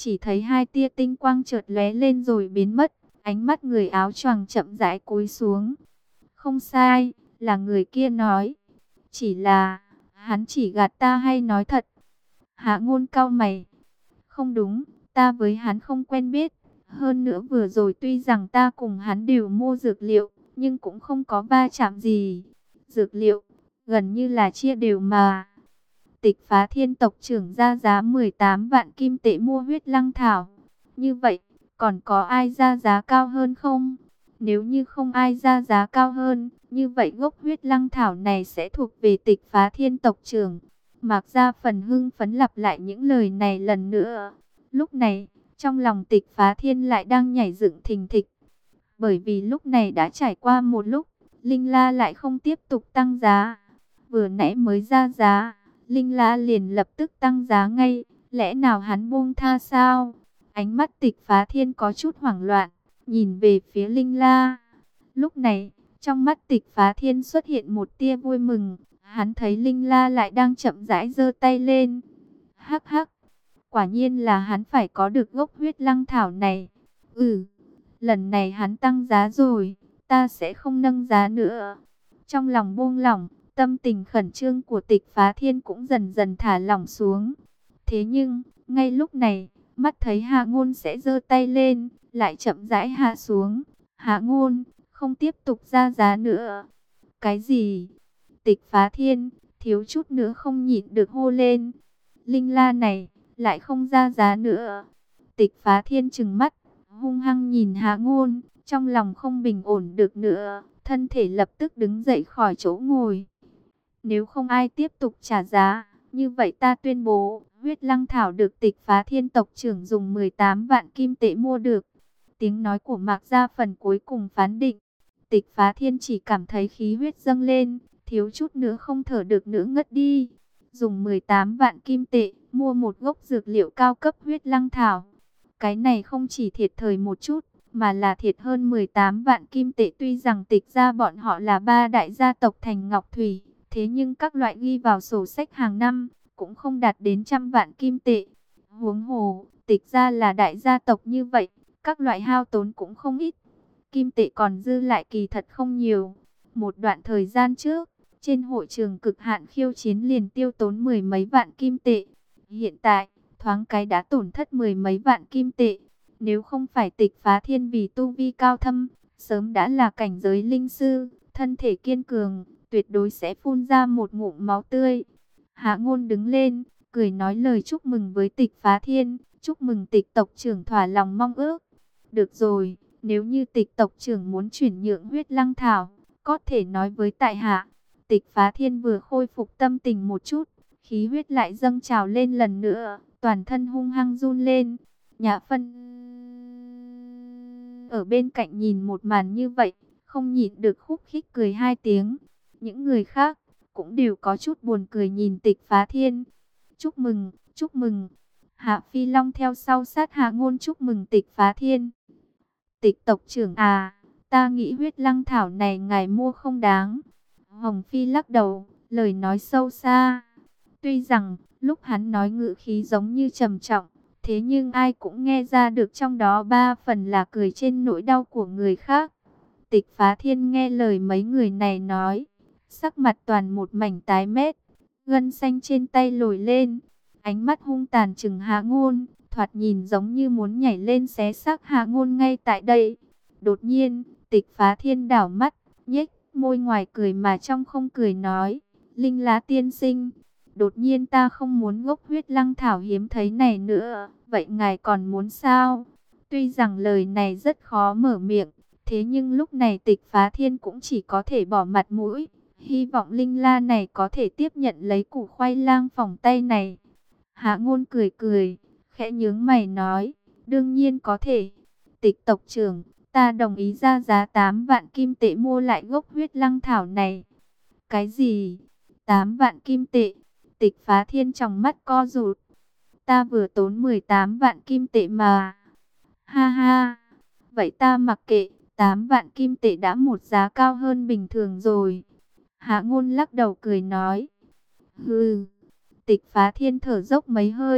chỉ thấy hai tia tinh quang chợt lóe lên rồi biến mất, ánh mắt người áo choàng chậm rãi cúi xuống. Không sai, là người kia nói. Chỉ là, hắn chỉ gạt ta hay nói thật? Hạ Ngôn cau mày. Không đúng, ta với hắn không quen biết. Hơn nữa vừa rồi tuy rằng ta cùng hắn đều mua dược liệu, nhưng cũng không có va chạm gì. Dược liệu, gần như là chia đều mà. Tịch Phá Thiên tộc trưởng ra giá 18 vạn kim tệ mua huyết lăng thảo. Như vậy, còn có ai ra giá cao hơn không? Nếu như không ai ra giá cao hơn, như vậy gốc huyết lăng thảo này sẽ thuộc về Tịch Phá Thiên tộc trưởng. Mạc Gia Phần hưng phấn lặp lại những lời này lần nữa. Lúc này, trong lòng Tịch Phá Thiên lại đang nhảy dựng thình thịch. Bởi vì lúc này đã trải qua một lúc, Linh La lại không tiếp tục tăng giá. Vừa nãy mới ra giá, Linh La liền lập tức tăng giá ngay. Lẽ nào hắn buông tha sao? Ánh mắt Tịch Phá Thiên có chút hoảng loạn, nhìn về phía Linh La. Lúc này, trong mắt Tịch Phá Thiên xuất hiện một tia vui mừng. Hắn thấy Linh La lại đang chậm rãi giơ tay lên. Hắc hắc, quả nhiên là hắn phải có được gốc huyết lăng thảo này. Lần này hắn tăng giá rồi, ta sẽ không nâng giá nữa. Trong lòng buông lỏng, tâm tình khẩn trương của Tịch Phá Thiên cũng dần dần thả lỏng xuống. Thế nhưng, ngay lúc này, mắt thấy Hạ Ngôn sẽ giơ tay lên, lại chậm rãi hạ xuống. Hạ Ngôn, không tiếp tục ra giá nữa. Cái gì? Tịch Phá Thiên, thiếu chút nữa không nhịn được hô lên. Linh La này, lại không ra giá nữa. Tịch Phá Thiên trừng mắt, hung hăng nhìn Hạ Ngôn, trong lòng không bình ổn được nữa, thân thể lập tức đứng dậy khỏi chỗ ngồi. Nếu không ai tiếp tục trả giá, như vậy ta tuyên bố, huyết lăng thảo được Tịch Phá Thiên tộc trưởng dùng 18 vạn kim tệ mua được. Tiếng nói của Mạc Gia Phần cuối cùng phán định. Tịch Phá Thiên chỉ cảm thấy khí huyết dâng lên, thiếu chút nữa không thở được nữa ngất đi. Dùng 18 vạn kim tệ, mua một gốc dược liệu cao cấp huyết lăng thảo. Cái này không chỉ thiệt thời một chút, mà là thiệt hơn 18 vạn kim tệ. Tuy rằng Tịch gia bọn họ là ba đại gia tộc thành Ngọc Thủy, thế nhưng các loại ghi vào sổ sách hàng năm, cũng không đạt đến 100 vạn kim tệ. Huống hồ, Tịch gia là đại gia tộc như vậy, các loại hao tốn cũng không ít. Kim tệ còn dư lại kỳ thật không nhiều. Một đoạn thời gian trước, trên hội trường cực hạn khiêu chiến liền tiêu tốn 10 mấy vạn kim tệ. Hiện tại, thoáng cái đã tổn thất 10 mấy vạn kim tệ. Nếu không phải Tịch Phá Thiên vì tu vi cao thâm, sớm đã là cảnh giới linh sư, thân thể kiên cường, tuyệt đối sẽ phun ra một ngụm máu tươi. Hạ Ngôn đứng lên, cười nói lời chúc mừng với Tịch Phá Thiên, chúc mừng Tịch tộc trưởng thỏa lòng mong ước. Được rồi, nếu như Tịch tộc trưởng muốn chuyển nhượng huyết lăng thảo, có thể nói với tại hạ. Tịch Phá Thiên vừa khôi phục tâm tình một chút, khí huyết lại dâng trào lên lần nữa, toàn thân hung hăng run lên. Nhã Phân ở bên cạnh nhìn một màn như vậy, không nhịn được khúc khích cười hai tiếng. Những người khác cũng đều có chút buồn cười nhìn Tịch Phá Thiên. Chúc mừng, chúc mừng. Hạ Phi Long theo sau sát Hạ Ngôn chúc mừng Tịch Phá Thiên. Tịch tộc trưởng à, ta nghĩ huyết lăng thảo này ngài mua không đáng. Hồng Phi lắc đầu, lời nói sâu xa. Tuy rằng, lúc hắn nói ngữ khí giống như trầm trọng, thế nhưng ai cũng nghe ra được trong đó ba phần là cười trên nỗi đau của người khác. Tịch Phá Thiên nghe lời mấy người này nói, sắc mặt toàn một mảnh tái mét, gân xanh trên tay nổi lên, ánh mắt hung tàn trừng Hạ Ngôn, thoạt nhìn giống như muốn nhảy lên xé xác Hạ Ngôn ngay tại đây. Đột nhiên, Tịch Phá Thiên đảo mắt, nhếch môi ngoài cười mà trong không cười nói, Linh Lá tiên sinh, đột nhiên ta không muốn gốc huyết lăng thảo hiếm thấy này nữa, vậy ngài còn muốn sao? Tuy rằng lời này rất khó mở miệng, thế nhưng lúc này Tịch Phá Thiên cũng chỉ có thể bỏ mặt mũi, hy vọng Linh La này có thể tiếp nhận lấy củ khoai lang phỏng tay này. Hạ Ngôn cười cười, khẽ nhướng mày nói, đương nhiên có thể. Tịch tộc trưởng, ta đồng ý ra giá 8 vạn kim tệ mua lại gốc huyết lăng thảo này. Cái gì? 8 vạn kim tệ? Tịch Phá Thiên trong mắt co rụt. Ta vừa tốn 18 vạn kim tệ mà. Ha ha, vậy ta mặc kệ, 8 vạn kim tệ đã một giá cao hơn bình thường rồi. Hạ Ngôn lắc đầu cười nói. Hừ. Tịch Phá Thiên thở dốc mấy hơi,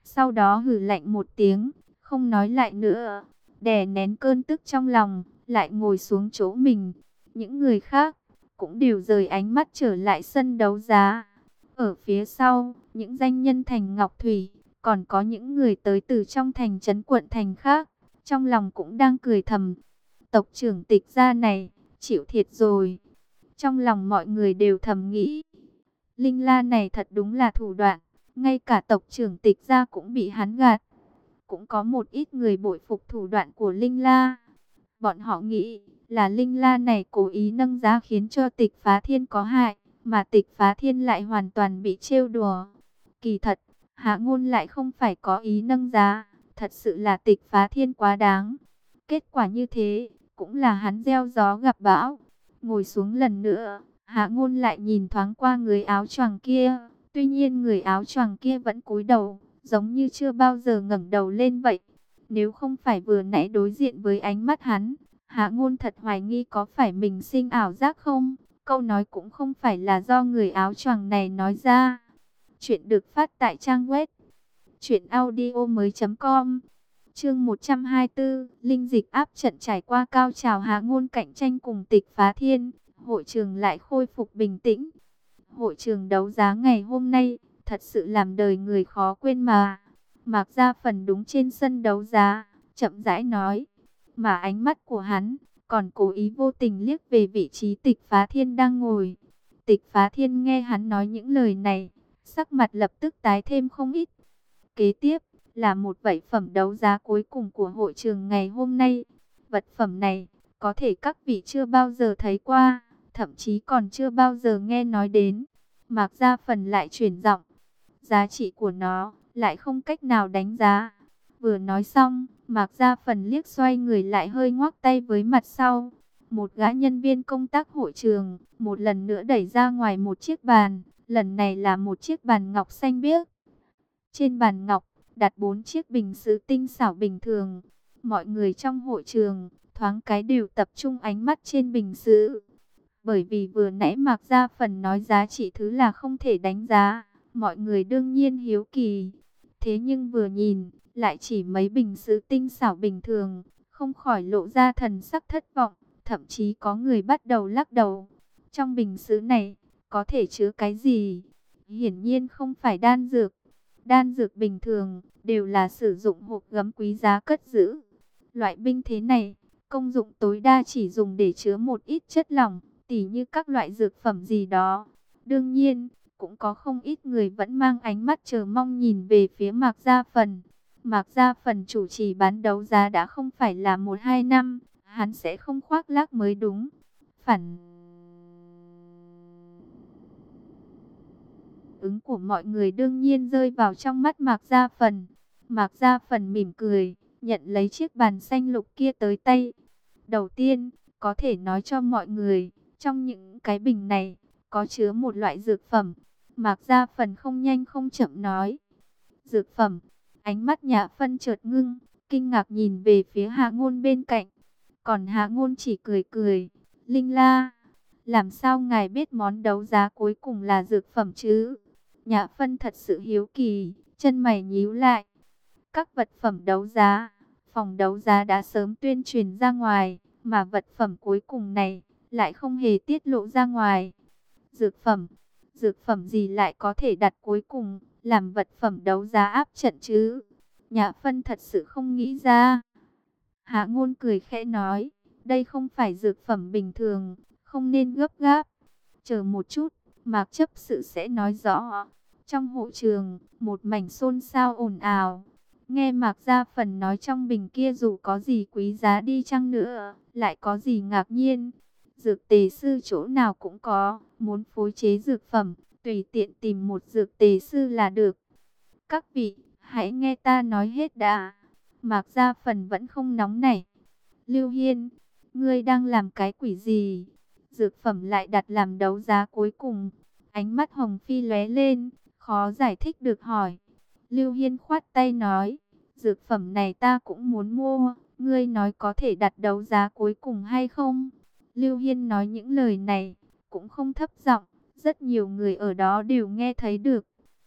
Sau đó hừ lạnh một tiếng, không nói lại nữa, đè nén cơn tức trong lòng, lại ngồi xuống chỗ mình. Những người khác cũng đều rời ánh mắt trở lại sân đấu giá. Ở phía sau, những danh nhân thành Ngọc Thủy, còn có những người tới từ trong thành trấn quận thành khác, trong lòng cũng đang cười thầm. Tộc trưởng Tịch gia này, chịu thiệt rồi. Trong lòng mọi người đều thầm nghĩ, Linh La này thật đúng là thủ đoạn, ngay cả tộc trưởng Tịch gia cũng bị hắn gạt. Cũng có một ít người bội phục thủ đoạn của Linh La. Bọn họ nghĩ là Linh La này cố ý nâng giá khiến cho Tịch Phá Thiên có hại, mà Tịch Phá Thiên lại hoàn toàn bị trêu đùa. Kỳ thật, Hạ Ngôn lại không phải có ý nâng giá, thật sự là Tịch Phá Thiên quá đáng. Kết quả như thế, cũng là hắn gieo gió gặp bão. Ngồi xuống lần nữa, Hạ Ngôn lại nhìn thoáng qua người áo choàng kia. Tuy nhiên người áo choàng kia vẫn cúi đầu, giống như chưa bao giờ ngẩng đầu lên vậy. Nếu không phải vừa nãy đối diện với ánh mắt hắn, Hạ Ngôn thật hoài nghi có phải mình sinh ảo giác không? Câu nói cũng không phải là do người áo choàng này nói ra. Chuyện được phát tại trang web truyệnaudiomoi.com. Chương 124, Linh Dịch áp trận trải qua cao trào. Hạ Ngôn cạnh tranh cùng Tịch Phá Thiên, hội trường lại khôi phục bình tĩnh. Hội trường đấu giá ngày hôm nay thật sự làm đời người khó quên mà. Mạc Gia Phần đúng trên sân đấu giá, chậm rãi nói, mà ánh mắt của hắn còn cố ý vô tình liếc về vị trí Tịch Phá Thiên đang ngồi. Tịch Phá Thiên nghe hắn nói những lời này, sắc mặt lập tức tái thêm không ít. Kế tiếp là một vật phẩm đấu giá cuối cùng của hội trường ngày hôm nay. Vật phẩm này có thể các vị chưa bao giờ thấy qua, thậm chí còn chưa bao giờ nghe nói đến. Mạc Gia Phần lại chuyển giọng, giá trị của nó lại không cách nào đánh giá. Vừa nói xong, Mạc Gia Phần liếc xoay người lại hơi ngoắc tay với mặt sau. Một gã nhân viên công tác hội trường một lần nữa đẩy ra ngoài một chiếc bàn. Lần này là một chiếc bàn ngọc xanh biếc. Trên bàn ngọc đặt 4 chiếc bình sứ tinh xảo bình thường. Mọi người trong hội trường thoáng cái đều tập trung ánh mắt trên bình sứ. Bởi vì vừa nãy Mạc Gia Phần nói giá trị thứ là không thể đánh giá, mọi người đương nhiên hiếu kỳ. Thế nhưng vừa nhìn, lại chỉ mấy bình sứ tinh xảo bình thường, không khỏi lộ ra thần sắc thất vọng, thậm chí có người bắt đầu lắc đầu. Trong bình sứ này, có thể chứa cái gì? Hiển nhiên không phải đan dược. Đan dược bình thường, đều là sử dụng hộp gấm quý giá cất giữ. Loại binh thế này, công dụng tối đa chỉ dùng để chứa một ít chất lỏng, tỉ như các loại dược phẩm gì đó. Đương nhiên, cũng có không ít người vẫn mang ánh mắt chờ mong nhìn về phía Mạc Gia Phần. Mạc Gia Phần chủ trì bán đấu giá đã không phải là 1-2 năm, hắn sẽ không khoác lác mới đúng. Phản ứng của mọi người đương nhiên rơi vào trong mắt Mạc Gia Phần. Mạc Gia Phần mỉm cười, nhận lấy chiếc bàn xanh lục kia tới tay. Đầu tiên, có thể nói cho mọi người, trong những cái bình này, có chứa một loại dược phẩm. Mạc Gia Phần không nhanh không chậm nói. Dược phẩm, ánh mắt Nhã Phân chợt ngưng, kinh ngạc nhìn về phía Hạ Ngôn bên cạnh. Còn Hạ Ngôn chỉ cười cười. Linh La, làm sao ngài biết món đấu giá cuối cùng là dược phẩm chứ? Nhã Phân thật sự hiếu kỳ, chân mày nhíu lại. Các vật phẩm đấu giá, phòng đấu giá đã sớm tuyên truyền ra ngoài, mà vật phẩm cuối cùng này lại không hề tiết lộ ra ngoài. Dược phẩm gì lại có thể đặt cuối cùng, làm vật phẩm đấu giá áp trận chứ? Nhã Phân thật sự không nghĩ ra. Hạ Ngôn cười khẽ nói, đây không phải dược phẩm bình thường, không nên gấp gáp. Chờ một chút, Mạc chấp sự sẽ nói rõ. Trong hội trường, một mảnh xôn xao ồn ào. Nghe Mạc Gia Phần nói trong bình kia dù có gì quý giá đi chăng nữa, lại có gì ngạc nhiên. Dược tề sư chỗ nào cũng có, muốn phối chế dược phẩm, tùy tiện tìm một dược tề sư là được. Các vị, hãy nghe ta nói hết đã. Mạc Gia Phần vẫn không nóng nảy. Lưu Hiên, ngươi đang làm cái quỷ gì? Dược phẩm lại đặt làm đấu giá cuối cùng. Ánh mắt Hồng Phi lóe lên, khó giải thích được hỏi. Lưu Hiên khoát tay nói, dược phẩm này ta cũng muốn mua, ngươi nói có thể đặt đấu giá cuối cùng hay không? Lưu Hiên nói những lời này, cũng không thấp giọng, rất nhiều người ở đó đều nghe thấy được.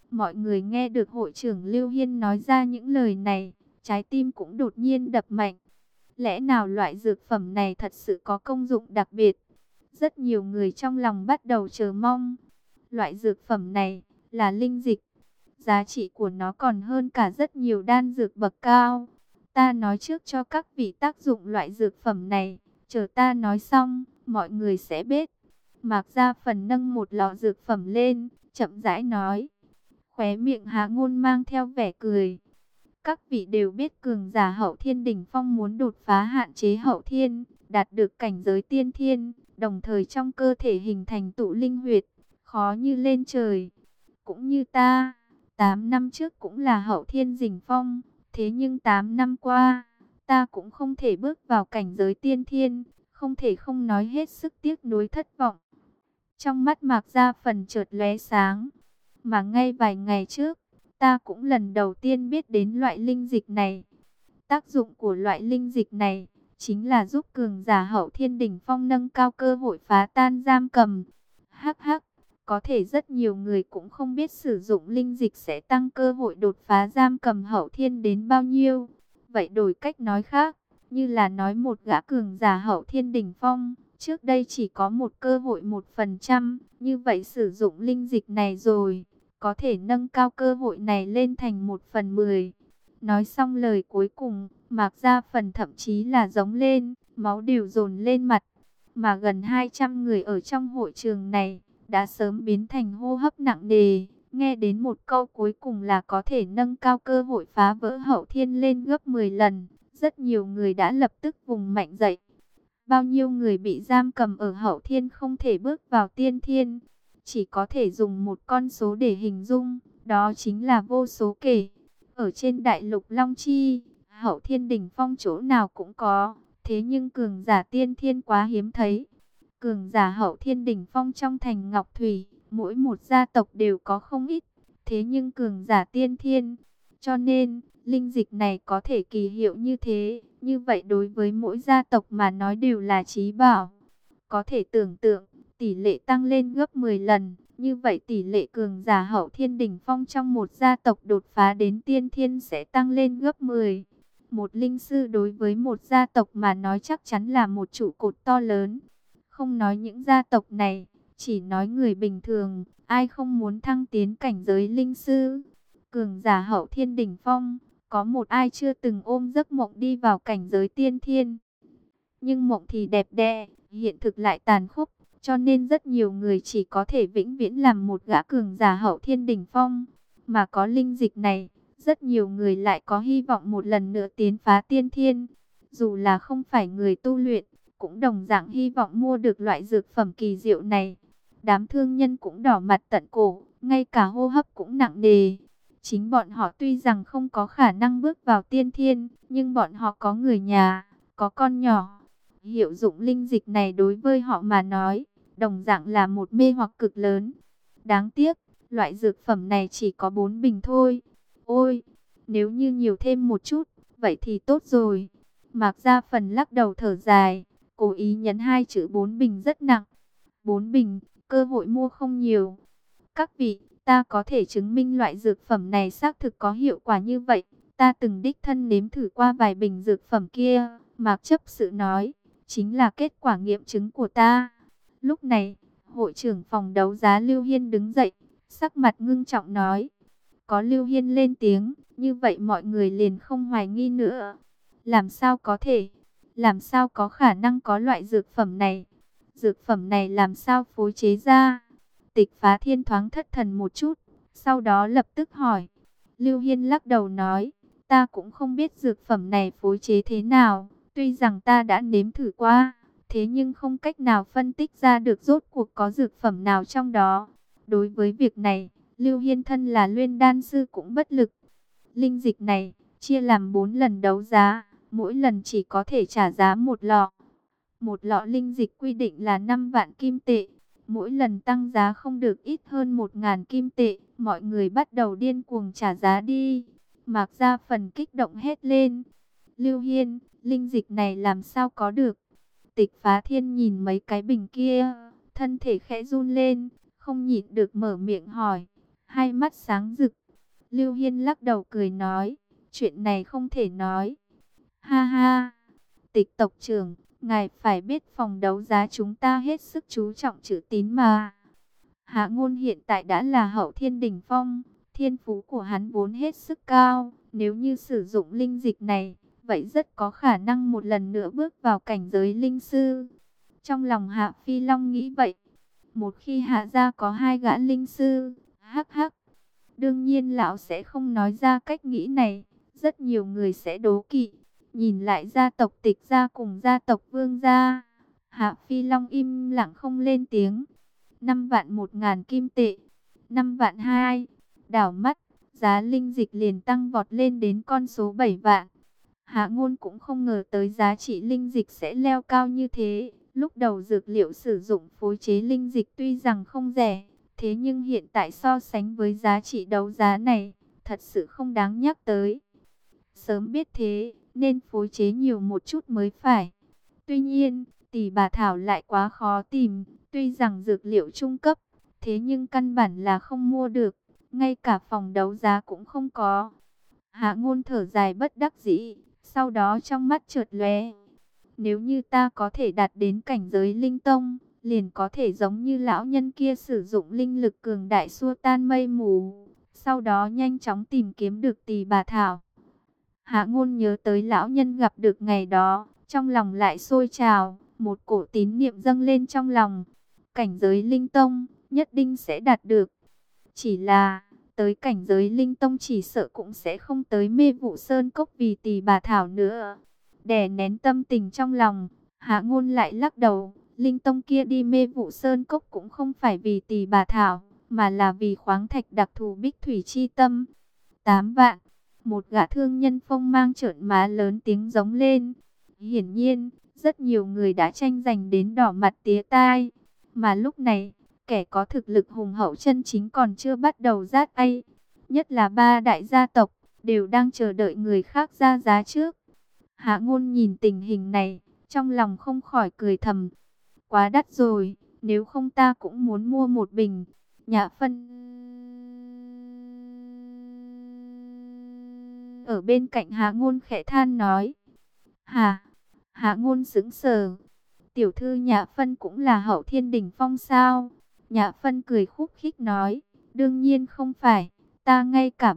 Mọi người nghe được hội trưởng Lưu Hiên nói ra những lời này, trái tim cũng đột nhiên đập mạnh. Lẽ nào loại dược phẩm này thật sự có công dụng đặc biệt? Rất nhiều người trong lòng bắt đầu chờ mong. Loại dược phẩm này là linh dịch. Giá trị của nó còn hơn cả rất nhiều đan dược bậc cao. Ta nói trước cho các vị tác dụng loại dược phẩm này. Chờ ta nói xong, mọi người sẽ biết. Mạc Gia Phần nâng một lọ dược phẩm lên, chậm rãi nói. Khóe miệng Há Ngôn mang theo vẻ cười. Các vị đều biết cường giả Hậu Thiên đỉnh phong muốn đột phá hạn chế Hậu Thiên, đạt được cảnh giới tiên thiên, đồng thời trong cơ thể hình thành tụ linh huyệt, khó như lên trời. Cũng như ta, 8 năm trước cũng là Hậu Thiên đỉnh phong, thế nhưng 8 năm qua, ta cũng không thể bước vào cảnh giới tiên thiên, không thể không nói hết sức tiếc nuối thất vọng. Trong mắt Mạc Gia Phần chợt lóe sáng, mà ngay vài ngày trước, ta cũng lần đầu tiên biết đến loại linh dịch này. Tác dụng của loại linh dịch này chính là giúp cường giả Hậu Thiên đỉnh phong nâng cao cơ hội phá tan giam cầm. Hắc hắc, có thể rất nhiều người cũng không biết sử dụng linh dịch sẽ tăng cơ hội đột phá giam cầm Hậu Thiên đến bao nhiêu. Vậy đổi cách nói khác, như là nói một gã cường giả Hậu Thiên đỉnh phong, trước đây chỉ có một cơ hội 1%, như vậy sử dụng linh dịch này rồi, có thể nâng cao cơ hội này lên thành 1/10. Nói xong lời cuối cùng, Mạc Gia Phần thậm chí là giống lên, máu đều dồn lên mặt. Mà gần 200 người ở trong hội trường này, đã sớm biến thành hô hấp nặng nề. Nghe đến một câu cuối cùng là có thể nâng cao cơ hội phá vỡ Hậu Thiên lên gấp 10 lần. Rất nhiều người đã lập tức vùng mạnh dậy. Bao nhiêu người bị giam cầm ở Hậu Thiên không thể bước vào Tiên Thiên. Chỉ có thể dùng một con số để hình dung, đó chính là vô số kể. Ở trên đại lục Long Chi, Hậu Thiên đỉnh phong chỗ nào cũng có, thế nhưng cường giả tiên thiên quá hiếm thấy. Cường giả Hậu Thiên đỉnh phong trong thành Ngọc Thủy, mỗi một gia tộc đều có không ít, thế nhưng cường giả tiên thiên. Cho nên, linh dịch này có thể kỳ hiệu như thế, như vậy đối với mỗi gia tộc mà nói đều là chí bảo. Có thể tưởng tượng, tỷ lệ tăng lên gấp 10 lần. Như vậy tỷ lệ cường giả Hậu Thiên đỉnh phong trong một gia tộc đột phá đến tiên thiên sẽ tăng lên gấp 10. Một linh sư đối với một gia tộc mà nói chắc chắn là một trụ cột to lớn. Không nói những gia tộc này, chỉ nói người bình thường, ai không muốn thăng tiến cảnh giới linh sư. Cường giả Hậu Thiên đỉnh phong, có một ai chưa từng ôm giấc mộng đi vào cảnh giới tiên thiên. Nhưng mộng thì đẹp đẽ, hiện thực lại tàn khốc. Cho nên rất nhiều người chỉ có thể vĩnh viễn làm một gã cường giả Hậu Thiên đỉnh phong. Mà có linh dịch này, rất nhiều người lại có hy vọng một lần nữa tiến phá tiên thiên. Dù là không phải người tu luyện, cũng đồng dạng hy vọng mua được loại dược phẩm kỳ diệu này. Đám thương nhân cũng đỏ mặt tận cổ, ngay cả hô hấp cũng nặng nề. Chính bọn họ tuy rằng không có khả năng bước vào tiên thiên, nhưng bọn họ có người nhà, có con nhỏ. Hiệu dụng linh dịch này đối với họ mà nói, đồng dạng là một mê hoặc cực lớn. Đáng tiếc, loại dược phẩm này chỉ có 4 bình thôi. Ôi, nếu như nhiều thêm một chút, vậy thì tốt rồi. Mạc Gia Phần lắc đầu thở dài, cố ý nhấn hai chữ 4 bình rất nặng. 4 bình, cơ hội mua không nhiều. Các vị, ta có thể chứng minh loại dược phẩm này xác thực có hiệu quả như vậy. Ta từng đích thân nếm thử qua vài bình dược phẩm kia. Mạc Chấp Sự nói, chính là kết quả nghiệm chứng của ta. Lúc này, hội trưởng phòng đấu giá Lưu Hiên đứng dậy, sắc mặt ngưng trọng nói. Có Lưu Hiên lên tiếng, như vậy mọi người liền không hoài nghi nữa. Làm sao có thể? Làm sao có khả năng có loại dược phẩm này? Dược phẩm này làm sao phối chế ra? Tịch Phá Thiên thoáng thất thần một chút, sau đó lập tức hỏi. Lưu Hiên lắc đầu nói, ta cũng không biết dược phẩm này phối chế thế nào, tuy rằng ta đã nếm thử qua. Thế nhưng không cách nào phân tích ra được rốt cuộc có dược phẩm nào trong đó. Đối với việc này, Lưu Hiên thân là Luyện đan sư cũng bất lực. Linh dịch này, chia làm 4 lần đấu giá, mỗi lần chỉ có thể trả giá một lọ. Một lọ linh dịch quy định là 5 vạn kim tệ. Mỗi lần tăng giá không được ít hơn 1.000 kim tệ. Mọi người bắt đầu điên cuồng trả giá đi. Mạc Gia Phần kích động hét lên. Lưu Hiên, linh dịch này làm sao có được? Tịch Phá Thiên nhìn mấy cái bình kia, thân thể khẽ run lên, không nhịn được mở miệng hỏi. hai mắt sáng rực. Lưu Hiên lắc đầu cười nói, chuyện này không thể nói. Ha ha, Tịch tộc trưởng, ngài phải biết phòng đấu giá chúng ta hết sức chú trọng chữ tín mà. Hạ Ngôn hiện tại đã là hậu thiên đỉnh phong, thiên phú của hắn vốn hết sức cao. Nếu như sử dụng linh dịch này, vậy rất có khả năng một lần nữa bước vào cảnh giới linh sư. Trong lòng Hạ Phi Long nghĩ vậy. Một khi Hạ gia có hai gã linh sư, hắc hắc. Đương nhiên lão sẽ không nói ra cách nghĩ này. Rất nhiều người sẽ đố kỵ. Nhìn lại gia tộc Tịch gia cùng gia tộc Vương gia, Hạ Phi Long im lặng không lên tiếng. 5.000.000 kim tệ, 5.200.000. Đảo mắt, giá linh dịch liền tăng vọt lên đến con số 7 vạn. Hạ Ngôn cũng không ngờ tới giá trị linh dịch sẽ leo cao như thế. Lúc đầu dược liệu sử dụng phối chế linh dịch tuy rằng không rẻ, thế nhưng hiện tại so sánh với giá trị đấu giá này, thật sự không đáng nhắc tới. Sớm biết thế, nên phối chế nhiều một chút mới phải. Tuy nhiên, tỷ bà thảo lại quá khó tìm. Tuy rằng dược liệu trung cấp, thế nhưng căn bản là không mua được. Ngay cả phòng đấu giá cũng không có. Hạ Ngôn thở dài bất đắc dĩ. Sau đó trong mắt chợt lóe. Nếu như ta có thể đạt đến cảnh giới linh tông, liền có thể giống như lão nhân kia sử dụng linh lực cường đại xua tan mây mù. Sau đó nhanh chóng tìm kiếm được tỷ bà thảo. Hạ Ngôn nhớ tới lão nhân gặp được ngày đó, trong lòng lại sôi trào, một cổ tín niệm dâng lên trong lòng. Cảnh giới linh tông, nhất định sẽ đạt được. Chỉ là, tới cảnh giới linh tông chỉ sợ cũng sẽ không tới Mê Vụ Sơn Cốc vì tỷ bà thảo nữa. Đè nén tâm tình trong lòng, Hạ Ngôn lại lắc đầu, linh tông kia đi Mê Vụ Sơn Cốc cũng không phải vì tỷ bà thảo, mà là vì khoáng thạch đặc thù Bích Thủy Chi Tâm. 8 vạn. Một gã thương nhân phong mang trợn má lớn tiếng giống lên. Hiển nhiên, rất nhiều người đã tranh giành đến đỏ mặt tía tai. Mà lúc này, kẻ có thực lực hùng hậu chân chính còn chưa bắt đầu rát ay. Nhất là ba đại gia tộc, đều đang chờ đợi người khác ra giá trước. Hạ Ngôn nhìn tình hình này, trong lòng không khỏi cười thầm. Quá đắt rồi, nếu không ta cũng muốn mua một bình. Nhã Phân ở bên cạnh Hạ Ngôn khẽ than nói. Hả? Hạ Ngôn sững sờ. Tiểu thư Nhã Phân cũng là hậu thiên đỉnh phong sao? Nhã Phân cười khúc khích nói. Đương nhiên không phải. Ta ngay cả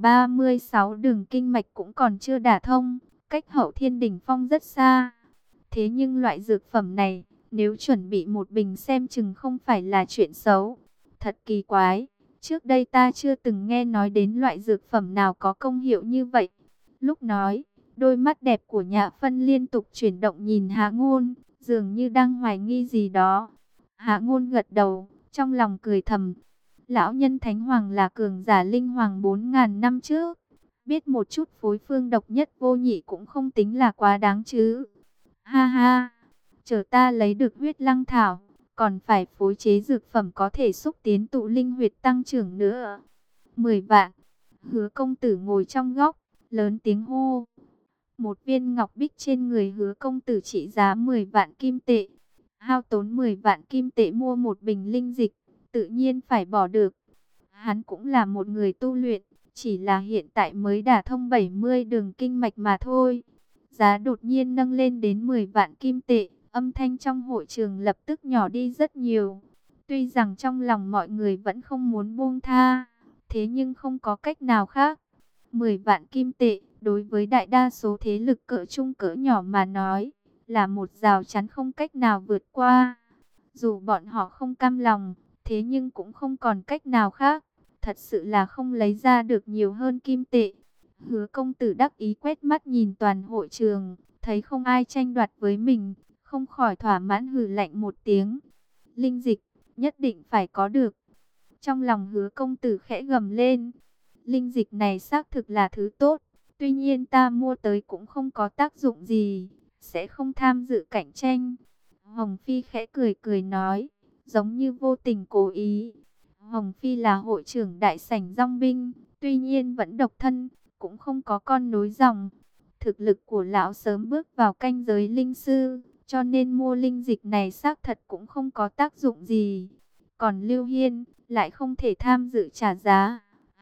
36 đường kinh mạch cũng còn chưa đả thông. Cách hậu thiên đỉnh phong rất xa. Thế nhưng loại dược phẩm này, nếu chuẩn bị một bình xem chừng không phải là chuyện xấu. Thật kỳ quái. Trước đây ta chưa từng nghe nói đến loại dược phẩm nào có công hiệu như vậy. Lúc nói, đôi mắt đẹp của Nhã Phân liên tục chuyển động nhìn Hạ Ngôn, dường như đang hoài nghi gì đó. Hạ Ngôn gật đầu, trong lòng cười thầm. Lão nhân Thánh Hoàng là cường giả linh hoàng 4.000 năm trước. Biết một chút phối phương độc nhất vô nhị cũng không tính là quá đáng chứ. Ha ha, chờ ta lấy được huyết lăng thảo, còn phải phối chế dược phẩm có thể xúc tiến tụ linh huyệt tăng trưởng nữa. 10 vạn, Hứa công tử ngồi trong góc, lớn tiếng hô. Một viên ngọc bích trên người Hứa công tử trị giá 10 vạn kim tệ. Hao tốn 10 vạn kim tệ mua một bình linh dịch, tự nhiên phải bỏ được. Hắn cũng là một người tu luyện, chỉ là hiện tại mới đả thông 70 đường kinh mạch mà thôi. Giá đột nhiên nâng lên đến 10 vạn kim tệ, âm thanh trong hội trường lập tức nhỏ đi rất nhiều. Tuy rằng trong lòng mọi người vẫn không muốn buông tha, thế nhưng không có cách nào khác. 10 vạn kim tệ, đối với đại đa số thế lực cỡ trung cỡ nhỏ mà nói, là một rào chắn không cách nào vượt qua. Dù bọn họ không cam lòng, thế nhưng cũng không còn cách nào khác. Thật sự là không lấy ra được nhiều hơn kim tệ. Hứa công tử đắc ý quét mắt nhìn toàn hội trường, thấy không ai tranh đoạt với mình, không khỏi thỏa mãn hừ lạnh một tiếng. Linh dịch, nhất định phải có được. Trong lòng Hứa công tử khẽ gầm lên. Linh dịch này xác thực là thứ tốt, tuy nhiên ta mua tới cũng không có tác dụng gì, sẽ không tham dự cạnh tranh. Hồng Phi khẽ cười cười nói, giống như vô tình cố ý. Hồng Phi là hội trưởng đại sảnh dòng binh, tuy nhiên vẫn độc thân, cũng không có con nối dòng. Thực lực của lão sớm bước vào canh giới linh sư, cho nên mua linh dịch này xác thật cũng không có tác dụng gì. Còn Lưu Hiên lại không thể tham dự trả giá.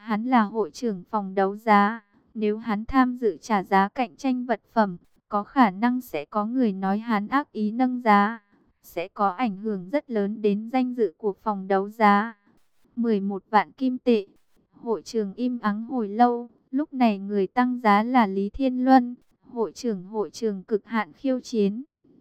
Hắn là hội trưởng phòng đấu giá. Nếu hắn tham dự trả giá cạnh tranh vật phẩm, có khả năng sẽ có người nói hắn ác ý nâng giá. Sẽ có ảnh hưởng rất lớn đến danh dự của phòng đấu giá. 11 vạn kim tệ. Hội trưởng im ắng hồi lâu. Lúc này người tăng giá là Lý Thiên Luân, hội trưởng cực hạn khiêu chiến.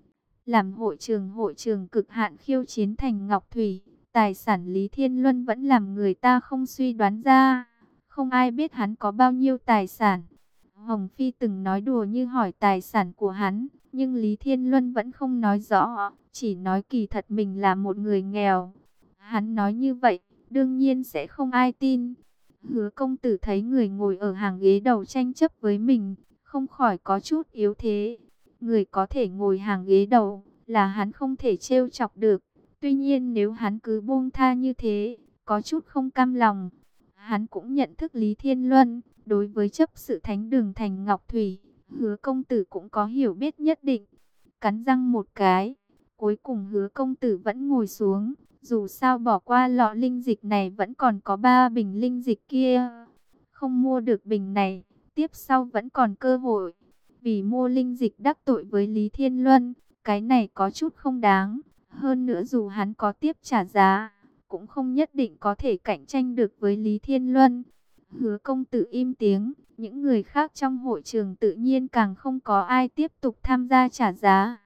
Làm hội trưởng cực hạn khiêu chiến thành Ngọc Thủy, tài sản Lý Thiên Luân vẫn làm người ta không suy đoán ra. Không ai biết hắn có bao nhiêu tài sản. Hồng Phi từng nói đùa như hỏi tài sản của hắn, nhưng Lý Thiên Luân vẫn không nói rõ, chỉ nói kỳ thật mình là một người nghèo. Hắn nói như vậy, đương nhiên sẽ không ai tin. Hứa công tử thấy người ngồi ở hàng ghế đầu tranh chấp với mình, không khỏi có chút yếu thế. Người có thể ngồi hàng ghế đầu là hắn không thể trêu chọc được. Tuy nhiên nếu hắn cứ buông tha như thế, có chút không cam lòng. Hắn cũng nhận thức Lý Thiên Luân, đối với chấp sự thánh đường thành Ngọc Thủy, Hứa công tử cũng có hiểu biết nhất định. Cắn răng một cái, cuối cùng Hứa công tử vẫn ngồi xuống. Dù sao bỏ qua lọ linh dịch này vẫn còn có 3 bình linh dịch kia. Không mua được bình này, tiếp sau vẫn còn cơ hội. Vì mua linh dịch đắc tội với Lý Thiên Luân, cái này có chút không đáng. Hơn nữa dù hắn có tiếp trả giá, cũng không nhất định có thể cạnh tranh được với Lý Thiên Luân. Hứa công tử im tiếng, những người khác trong hội trường tự nhiên càng không có ai tiếp tục tham gia trả giá.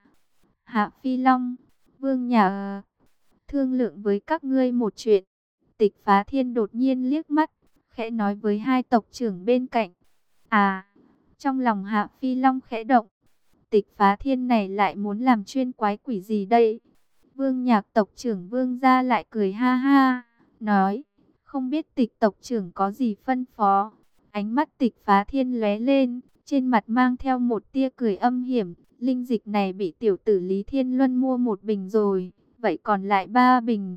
Hạ Phi Long, Vương Nhà thương lượng với các ngươi một chuyện. Tịch Phá Thiên đột nhiên liếc mắt, khẽ nói với hai tộc trưởng bên cạnh. À, trong lòng Hạ Phi Long khẽ động. Tịch Phá Thiên này lại muốn làm chuyên quái quỷ gì đây? Vương Nhạc tộc trưởng Vương gia lại cười ha ha, nói, không biết Tịch tộc trưởng có gì phân phó. Ánh mắt Tịch Phá Thiên lóe lên, trên mặt mang theo một tia cười âm hiểm. Linh dịch này bị tiểu tử Lý Thiên Luân mua một bình rồi, vậy còn lại 3 bình.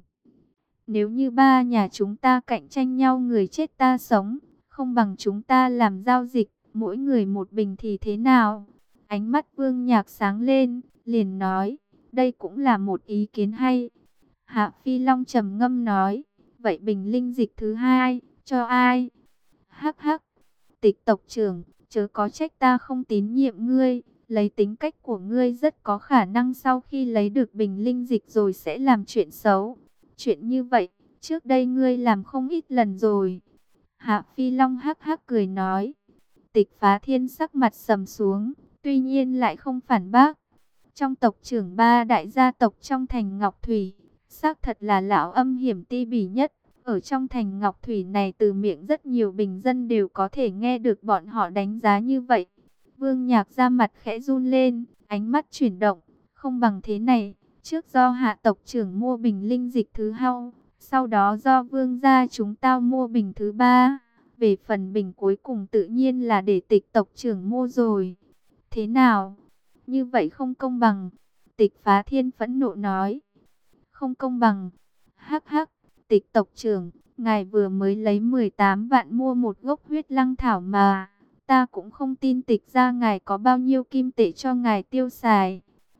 Nếu như 3 nhà chúng ta cạnh tranh nhau người chết ta sống, không bằng chúng ta làm giao dịch, mỗi người một bình thì thế nào? Ánh mắt Vương Nhạc sáng lên, liền nói, đây cũng là một ý kiến hay. Hạ Phi Long trầm ngâm nói, vậy bình linh dịch thứ hai, cho ai? Hắc hắc, Tịch tộc trưởng, chớ có trách ta không tín nhiệm ngươi. Lấy tính cách của ngươi rất có khả năng sau khi lấy được bình linh dịch rồi sẽ làm chuyện xấu. Chuyện như vậy, trước đây ngươi làm không ít lần rồi. Hạ Phi Long hắc hắc cười nói. Tịch Phá Thiên sắc mặt sầm xuống, tuy nhiên lại không phản bác. Trong tộc trưởng 3 đại gia tộc trong thành Ngọc Thủy, xác thật là lão âm hiểm ti bỉ nhất. Ở trong thành Ngọc Thủy này từ miệng rất nhiều bình dân đều có thể nghe được bọn họ đánh giá như vậy. Vương Nhạc ra mặt khẽ run lên, ánh mắt chuyển động, không bằng thế này, trước do Hạ tộc trưởng mua bình linh dịch thứ hai, sau đó do Vương gia chúng tao mua bình thứ 3, về phần bình cuối cùng tự nhiên là để Tịch tộc trưởng mua rồi. Thế nào? Như vậy không công bằng. Tịch Phá Thiên phẫn nộ nói. Không công bằng. Hắc hắc, Tịch tộc trưởng, ngài vừa mới lấy 18 vạn mua một gốc huyết lăng thảo mà. Ta cũng không tin Tịch ra ngài có bao nhiêu kim tệ cho ngài tiêu xài.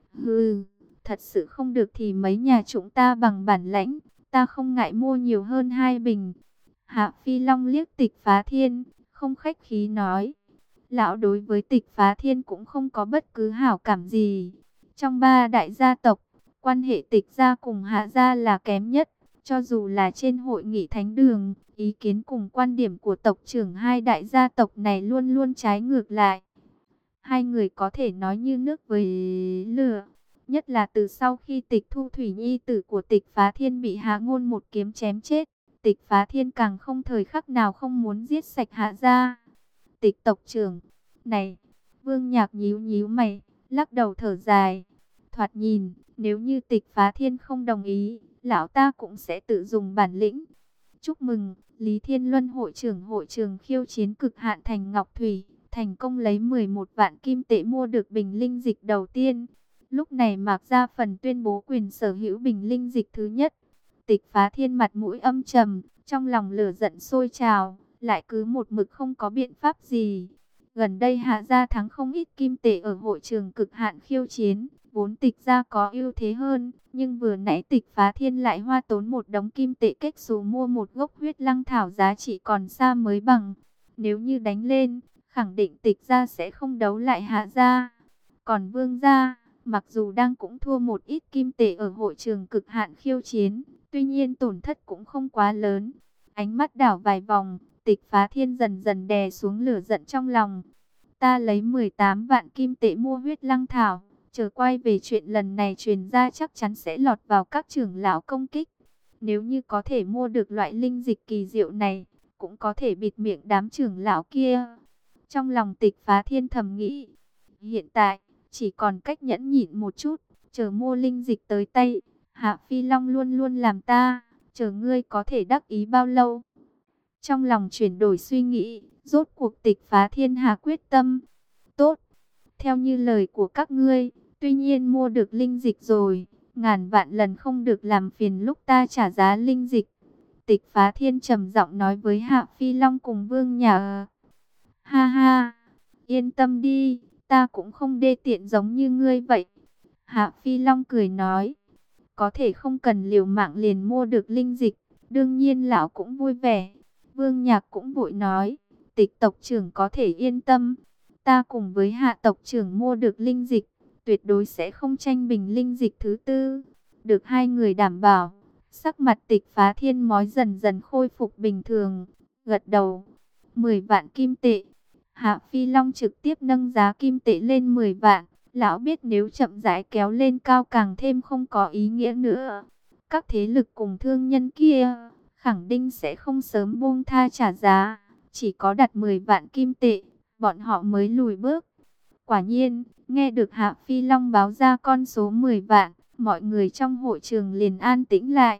Hừ, thật sự không được thì mấy nhà chúng ta bằng bản lãnh, ta không ngại mua nhiều hơn 2 bình. Hạ Phi Long liếc Tịch Phá Thiên, không khách khí nói. Lão đối với Tịch Phá Thiên cũng không có bất cứ hảo cảm gì. Trong 3 đại gia tộc, quan hệ Tịch gia cùng Hạ gia là kém nhất. Cho dù là trên hội nghị thánh đường, ý kiến cùng quan điểm của tộc trưởng 2 đại gia tộc này luôn luôn trái ngược lại. Hai người có thể nói như nước với lửa. Nhất là từ sau khi Tịch Thu Thủy nhi tử của Tịch Phá Thiên bị Hạ Ngôn một kiếm chém chết, Tịch Phá Thiên càng không thời khắc nào không muốn giết sạch Hạ gia. Tịch tộc trưởng, này, Vương Nhạc nhíu nhíu mày, lắc đầu thở dài. Thoạt nhìn, nếu như Tịch Phá Thiên không đồng ý, lão ta cũng sẽ tự dùng bản lĩnh. Chúc mừng, Lý Thiên Luân hội trưởng khiêu chiến cực hạn thành Ngọc Thủy, thành công lấy 11 vạn kim tệ mua được bình linh dịch đầu tiên. Lúc này Mạc Gia Phần tuyên bố quyền sở hữu bình linh dịch thứ nhất. Tịch Phá Thiên mặt mũi âm trầm, trong lòng lửa giận sôi trào, lại cứ một mực không có biện pháp gì. Gần đây Hạ gia thắng không ít kim tệ ở hội trường cực hạn khiêu chiến, Vốn Tịch gia có ưu thế hơn, nhưng vừa nãy Tịch Phá Thiên lại hoa tốn một đống kim tệ kết xù mua một gốc huyết lăng thảo giá trị còn xa mới bằng. Nếu như đánh lên, khẳng định Tịch gia sẽ không đấu lại Hạ gia. Còn Vương gia, mặc dù đang cũng thua một ít kim tệ ở hội trường cực hạn khiêu chiến, tuy nhiên tổn thất cũng không quá lớn. Ánh mắt đảo vài vòng, Tịch Phá Thiên dần dần đè xuống lửa giận trong lòng. Ta lấy 18 vạn kim tệ mua huyết lăng thảo, chờ quay về chuyện lần này truyền ra chắc chắn sẽ lọt vào các trưởng lão công kích. Nếu như có thể mua được loại linh dịch kỳ diệu này, cũng có thể bịt miệng đám trưởng lão kia. Trong lòng Tịch Phá Thiên thầm nghĩ, hiện tại chỉ còn cách nhẫn nhịn một chút, chờ mua linh dịch tới tay. Hạ Phi Long luôn luôn làm ta, chờ ngươi có thể đắc ý bao lâu. Trong lòng chuyển đổi suy nghĩ, rốt cuộc Tịch Phá Thiên hạ quyết tâm. Tốt, theo như lời của các ngươi, tuy nhiên mua được linh dịch rồi, ngàn vạn lần không được làm phiền lúc ta trả giá linh dịch. Tịch Phá Thiên trầm giọng nói với Hạ Phi Long cùng Vương Nhạc. Ha ha, yên tâm đi, ta cũng không đê tiện giống như ngươi vậy. Hạ Phi Long cười nói, có thể không cần liều mạng liền mua được linh dịch, đương nhiên lão cũng vui vẻ. Vương Nhạc cũng vội nói, Tịch tộc trưởng có thể yên tâm, ta cùng với Hạ tộc trưởng mua được linh dịch, tuyệt đối sẽ không tranh bình linh dịch thứ tư. Được hai người đảm bảo, sắc mặt Tịch Phá Thiên mói dần dần khôi phục bình thường, gật đầu. 10 vạn kim tệ. Hạ Phi Long trực tiếp nâng giá kim tệ lên 10 vạn. Lão biết nếu chậm rãi kéo lên cao càng thêm không có ý nghĩa nữa. Các thế lực cùng thương nhân kia khẳng định sẽ không sớm buông tha trả giá. Chỉ có đặt 10 vạn kim tệ, bọn họ mới lùi bước. Quả nhiên, nghe được Hạ Phi Long báo ra con số 10 vạn, mọi người trong hội trường liền an tĩnh lại.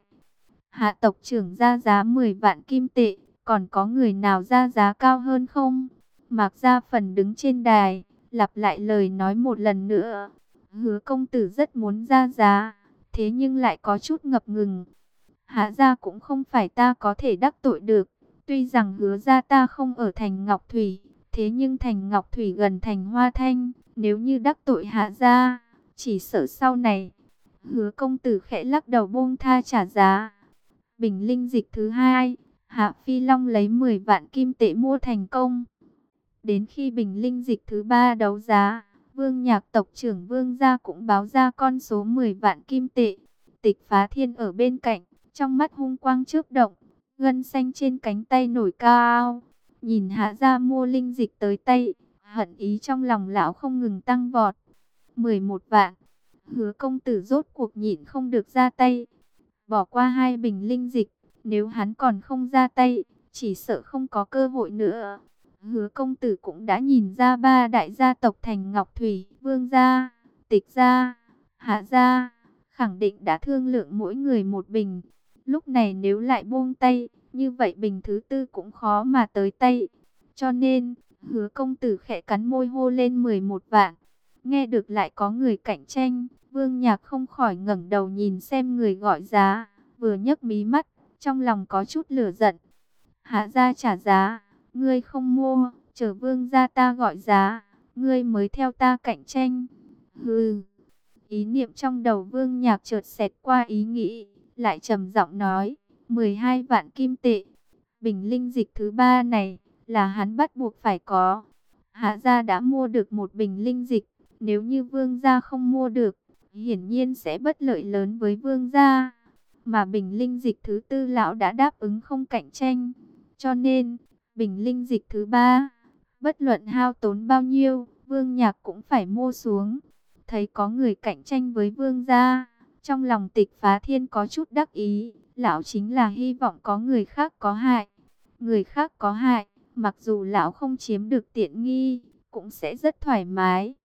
Hạ tộc trưởng ra giá 10 vạn kim tệ, còn có người nào ra giá cao hơn không? Mạc Gia Phần đứng trên đài, lặp lại lời nói một lần nữa. Hứa công tử rất muốn ra giá, thế nhưng lại có chút ngập ngừng. Hạ gia cũng không phải ta có thể đắc tội được. Tuy rằng Hứa gia ta không ở thành Ngọc Thủy, thế nhưng thành Ngọc Thủy gần thành Hoa Thanh. Nếu như đắc tội Hạ gia, chỉ sợ sau này. Hứa công tử khẽ lắc đầu buông tha trả giá. Bình linh dịch thứ hai, Hạ Phi Long lấy 10 vạn kim tệ mua thành công. Đến khi bình linh dịch thứ ba đấu giá, Vương Nhạc tộc trưởng Vương gia cũng báo ra con số 10 vạn kim tệ. Tịch Phá Thiên ở bên cạnh, trong mắt hung quang chớp động, gân xanh trên cánh tay nổi cao. Nhìn Hạ gia mua linh dịch tới tay, hận ý trong lòng lão không ngừng tăng vọt. 11 vạn, Hứa công tử rốt cuộc nhịn không được ra tay. Bỏ qua hai bình linh dịch, nếu hắn còn không ra tay, chỉ sợ không có cơ hội nữa. Hứa công tử cũng đã nhìn ra ba đại gia tộc thành Ngọc Thủy, Vương gia, Tịch gia, Hạ gia, khẳng định đã thương lượng mỗi người một bình. Lúc này nếu lại buông tay, như vậy bình thứ tư cũng khó mà tới tay. Cho nên, Hứa công tử khẽ cắn môi hô lên 11 vạn. Nghe được lại có người cạnh tranh, Vương Nhạc không khỏi ngẩng đầu nhìn xem người gọi giá, vừa nhấc mí mắt, trong lòng có chút lửa giận. Hạ gia trả giá, ngươi không mua, chờ Vương gia ta gọi giá, ngươi mới theo ta cạnh tranh. Hừ. Ý niệm trong đầu Vương Nhạc chợt xẹt qua ý nghĩ, lại trầm giọng nói, 12 vạn kim tệ. Bình linh dịch thứ ba này là hắn bắt buộc phải có. Hạ gia đã mua được một bình linh dịch, nếu như Vương gia không mua được, hiển nhiên sẽ bất lợi lớn với Vương gia. Mà bình linh dịch thứ tư lão đã đáp ứng không cạnh tranh, cho nên bình linh dịch thứ ba, bất luận hao tốn bao nhiêu, Vương Nhạc cũng phải mua xuống. Thấy có người cạnh tranh với Vương gia, trong lòng Tịch Phá Thiên có chút đắc ý. Lão chính là hy vọng có người khác có hại. Người khác có hại, mặc dù lão không chiếm được tiện nghi, cũng sẽ rất thoải mái.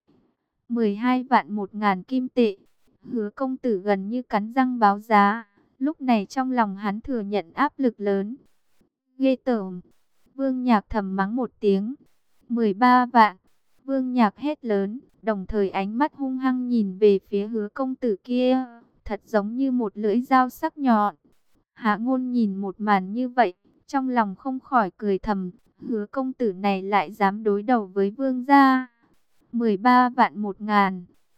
12 vạn 1.000 kim tệ. Hứa công tử gần như cắn răng báo giá. Lúc này trong lòng hắn thừa nhận áp lực lớn. Ghê tởm. Vương Nhạc thầm mắng một tiếng. 13 vạn. Vương Nhạc hét lớn, đồng thời ánh mắt hung hăng nhìn về phía Hứa công tử kia, thật giống như một lưỡi dao sắc nhọn. Hạ Ngôn nhìn một màn như vậy, trong lòng không khỏi cười thầm, Hứa công tử này lại dám đối đầu với Vương gia. 13 vạn 1.000.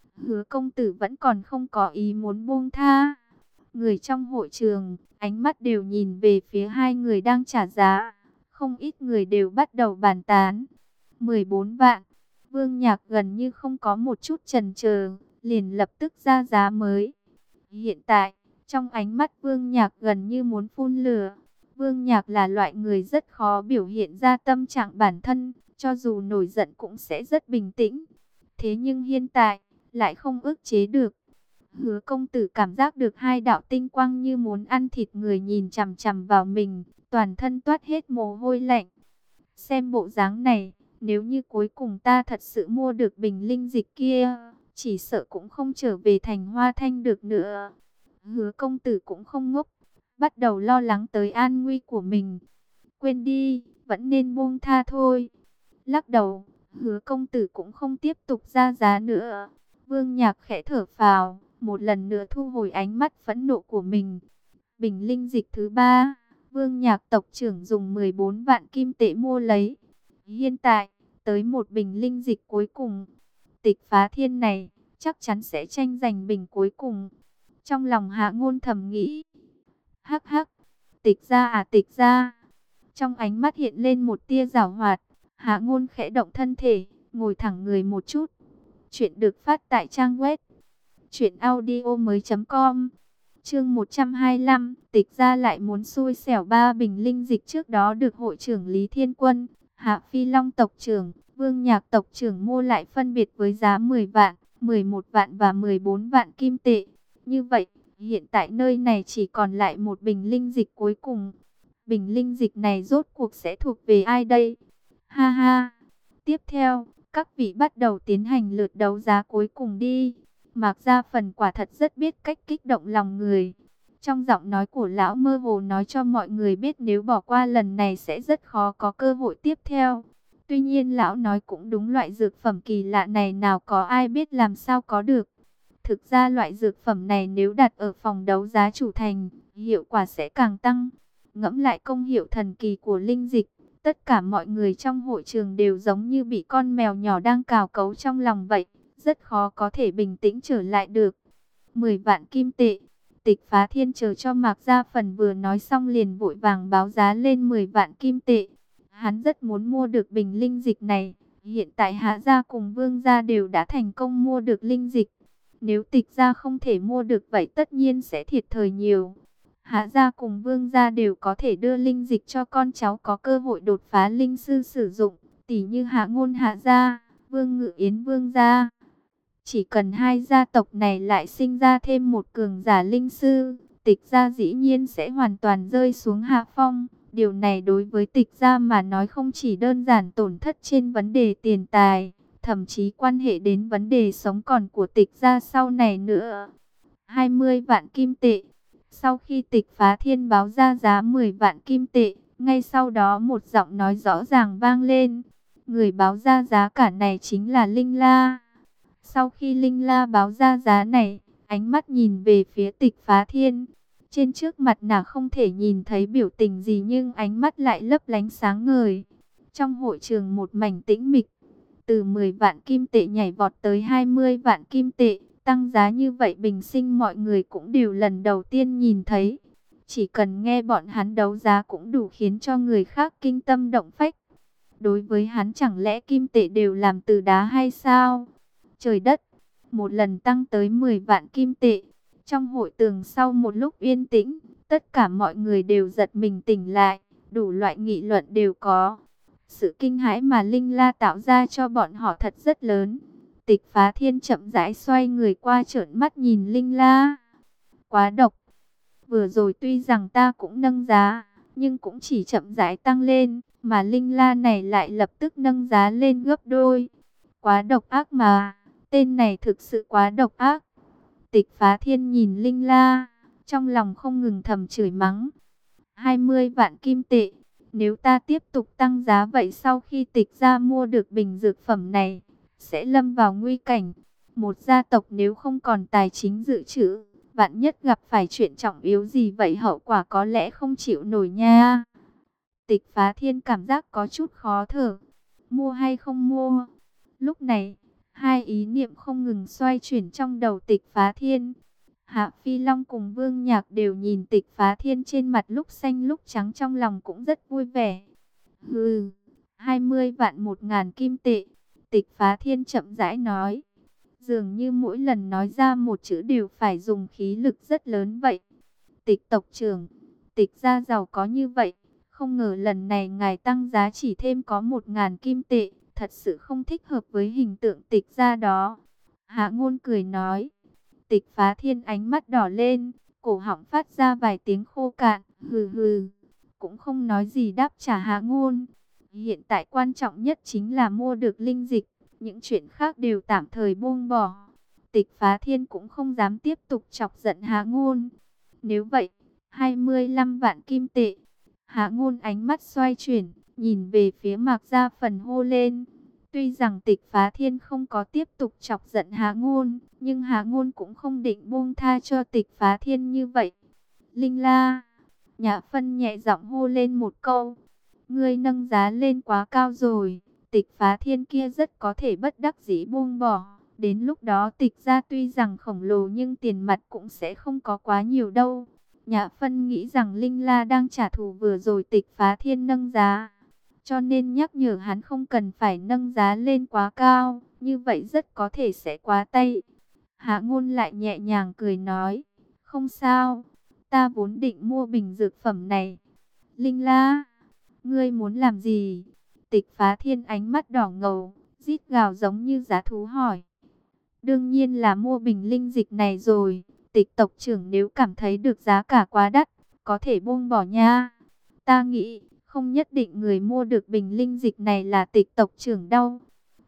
Hứa công tử vẫn còn không có ý muốn buông tha. Người trong hội trường, ánh mắt đều nhìn về phía hai người đang trả giá. Không ít người đều bắt đầu bàn tán. 14 vạn. Vương Nhạc gần như không có một chút chần chờ, liền lập tức ra giá mới. Hiện tại, trong ánh mắt Vương Nhạc gần như muốn phun lửa. Vương Nhạc là loại người rất khó biểu hiện ra tâm trạng bản thân, cho dù nổi giận cũng sẽ rất bình tĩnh. Thế nhưng hiện tại, lại không ức chế được. Hứa công tử cảm giác được hai đạo tinh quang như muốn ăn thịt người nhìn chằm chằm vào mình, toàn thân toát hết mồ hôi lạnh. Xem bộ dáng này, nếu như cuối cùng ta thật sự mua được bình linh dịch kia, chỉ sợ cũng không trở về thành Hoa Thanh được nữa. Hứa công tử cũng không ngốc, bắt đầu lo lắng tới an nguy của mình. Quên đi, vẫn nên buông tha thôi. Lắc đầu, hứa công tử cũng không tiếp tục ra giá nữa. Vương Nhạc khẽ thở phào, một lần nữa thu hồi ánh mắt phẫn nộ của mình. Bình linh dịch thứ ba, Vương Nhạc tộc trưởng dùng 14 vạn kim tệ mua lấy. Hiện tại, tới một bình linh dịch cuối cùng. Tịch Phá Thiên này, chắc chắn sẽ tranh giành bình cuối cùng. Trong lòng Hạ Ngôn thầm nghĩ. Hắc hắc, Tịch gia à Tịch gia. Trong ánh mắt hiện lên một tia giảo hoạt. Hạ Ngôn khẽ động thân thể, ngồi thẳng người một chút. Chuyện được phát tại trang web truyệnaudiomoi.com. Chương 125, Tịch gia lại muốn xui xẻo ba bình linh dịch trước đó được hội trưởng Lý Thiên Quân, Hạ Phi Long tộc trưởng, Vương Nhạc tộc trưởng mua lại phân biệt với giá 10 vạn, 11 vạn và 14 vạn kim tệ. Như vậy, hiện tại nơi này chỉ còn lại một bình linh dịch cuối cùng. Bình linh dịch này rốt cuộc sẽ thuộc về ai đây? Ha ha. Tiếp theo, các vị bắt đầu tiến hành lượt đấu giá cuối cùng đi. Mạc Gia Phần quả thật rất biết cách kích động lòng người. Trong giọng nói của lão mơ hồ nói cho mọi người biết nếu bỏ qua lần này sẽ rất khó có cơ hội tiếp theo. Tuy nhiên lão nói cũng đúng, loại dược phẩm kỳ lạ này nào có ai biết làm sao có được. Thực ra loại dược phẩm này nếu đặt ở phòng đấu giá chủ thành, hiệu quả sẽ càng tăng. Ngẫm lại công hiệu thần kỳ của linh dịch, tất cả mọi người trong hội trường đều giống như bị con mèo nhỏ đang cào cấu trong lòng vậy. Rất khó có thể bình tĩnh trở lại được. 10 vạn kim tệ. Tịch Phá Thiên chờ cho Mạc Gia Phần vừa nói xong liền vội vàng báo giá lên 10 vạn kim tệ. Hắn rất muốn mua được bình linh dịch này. Hiện tại Hạ Gia cùng Vương Gia đều đã thành công mua được linh dịch. Nếu Tịch Gia không thể mua được vậy tất nhiên sẽ thiệt thòi nhiều. Hạ Gia cùng Vương Gia đều có thể đưa linh dịch cho con cháu có cơ hội đột phá linh sư sử dụng. Tỷ như Hạ Ngôn Hạ Gia, Vương Ngự Yến Vương Gia. Chỉ cần hai gia tộc này lại sinh ra thêm một cường giả linh sư, Tịch gia dĩ nhiên sẽ hoàn toàn rơi xuống hạ phong. Điều này đối với Tịch gia mà nói không chỉ đơn giản tổn thất trên vấn đề tiền tài, thậm chí quan hệ đến vấn đề sống còn của Tịch gia sau này nữa. 20 vạn kim tệ. Sau khi Tịch Phá Thiên báo ra giá 10 vạn kim tệ, ngay sau đó một giọng nói rõ ràng vang lên. Người báo ra giá cả này chính là Linh La. Sau khi Linh La báo ra giá này, ánh mắt nhìn về phía Tịch Phá Thiên. Trên trước mặt nàng không thể nhìn thấy biểu tình gì nhưng ánh mắt lại lấp lánh sáng ngời. Trong hội trường một mảnh tĩnh mịch, từ 10 vạn kim tệ nhảy vọt tới 20 vạn kim tệ, tăng giá như vậy bình sinh mọi người cũng đều lần đầu tiên nhìn thấy. Chỉ cần nghe bọn hắn đấu giá cũng đủ khiến cho người khác kinh tâm động phách. Đối với hắn chẳng lẽ kim tệ đều làm từ đá hay sao? Trời đất, một lần tăng tới 10 vạn kim tệ. Trong hội trường sau một lúc yên tĩnh, tất cả mọi người đều giật mình tỉnh lại, đủ loại nghị luận đều có. Sự kinh hãi mà Linh La tạo ra cho bọn họ thật rất lớn. Tịch Phá Thiên chậm rãi xoay người qua trợn mắt nhìn Linh La. Quá độc. Vừa rồi tuy rằng ta cũng nâng giá, nhưng cũng chỉ chậm rãi tăng lên, mà Linh La này lại lập tức nâng giá lên gấp đôi. Quá độc ác mà. Tên này thực sự quá độc ác. Tịch Phá Thiên nhìn Linh La, trong lòng không ngừng thầm chửi mắng. 20 vạn kim tệ. Nếu ta tiếp tục tăng giá vậy sau khi Tịch gia mua được bình dược phẩm này, sẽ lâm vào nguy cảnh. Một gia tộc nếu không còn tài chính dự trữ, vạn nhất gặp phải chuyện trọng yếu gì vậy hậu quả có lẽ không chịu nổi nha. Tịch Phá Thiên cảm giác có chút khó thở. Mua hay không mua? Lúc này, Hai ý niệm không ngừng xoay chuyển trong đầu Tịch Phá Thiên. Hạ Phi Long cùng Vương Nhạc đều nhìn Tịch Phá Thiên trên mặt lúc xanh lúc trắng, trong lòng cũng rất vui vẻ. Hừ, 20 vạn 1.000 kim tệ. Tịch Phá Thiên chậm rãi nói. Dường như mỗi lần nói ra một chữ đều phải dùng khí lực rất lớn vậy. Tịch tộc trưởng, Tịch gia giàu có như vậy. Không ngờ lần này ngài tăng giá chỉ thêm có 1.000 kim tệ. Thật sự không thích hợp với hình tượng Tịch gia đó. Hạ Ngôn cười nói. Tịch Phá Thiên ánh mắt đỏ lên, cổ họng phát ra vài tiếng khô cạn, hừ hừ, cũng không nói gì đáp trả Hạ Ngôn. Hiện tại quan trọng nhất chính là mua được linh dịch, những chuyện khác đều tạm thời buông bỏ. Tịch Phá Thiên cũng không dám tiếp tục chọc giận Hạ Ngôn. Nếu vậy, 25 vạn kim tệ. Hạ Ngôn ánh mắt xoay chuyển, nhìn về phía Mạc Gia Phần hô lên. Tuy rằng Tịch Phá Thiên không có tiếp tục chọc giận Hạ Ngôn, nhưng Hạ Ngôn cũng không định buông tha cho Tịch Phá Thiên như vậy. Linh La, Nhã Phân nhẹ giọng hô lên một câu. Ngươi nâng giá lên quá cao rồi, Tịch Phá Thiên kia rất có thể bất đắc dĩ buông bỏ. Đến lúc đó Tịch gia tuy rằng khổng lồ nhưng tiền mặt cũng sẽ không có quá nhiều đâu. Nhã Phân nghĩ rằng Linh La đang trả thù vừa rồi Tịch Phá Thiên nâng giá, cho nên nhắc nhở hắn không cần phải nâng giá lên quá cao, như vậy rất có thể sẽ quá tay. Hạ Ngôn lại nhẹ nhàng cười nói, không sao, ta vốn định mua bình dược phẩm này. Linh La, ngươi muốn làm gì? Tịch Phá Thiên ánh mắt đỏ ngầu, rít gào giống như dã thú hỏi. Đương nhiên là mua bình linh dịch này rồi, Tịch tộc trưởng nếu cảm thấy được giá cả quá đắt, có thể buông bỏ nha. Ta nghĩ không nhất định người mua được bình linh dịch này là Tịch tộc trưởng đâu.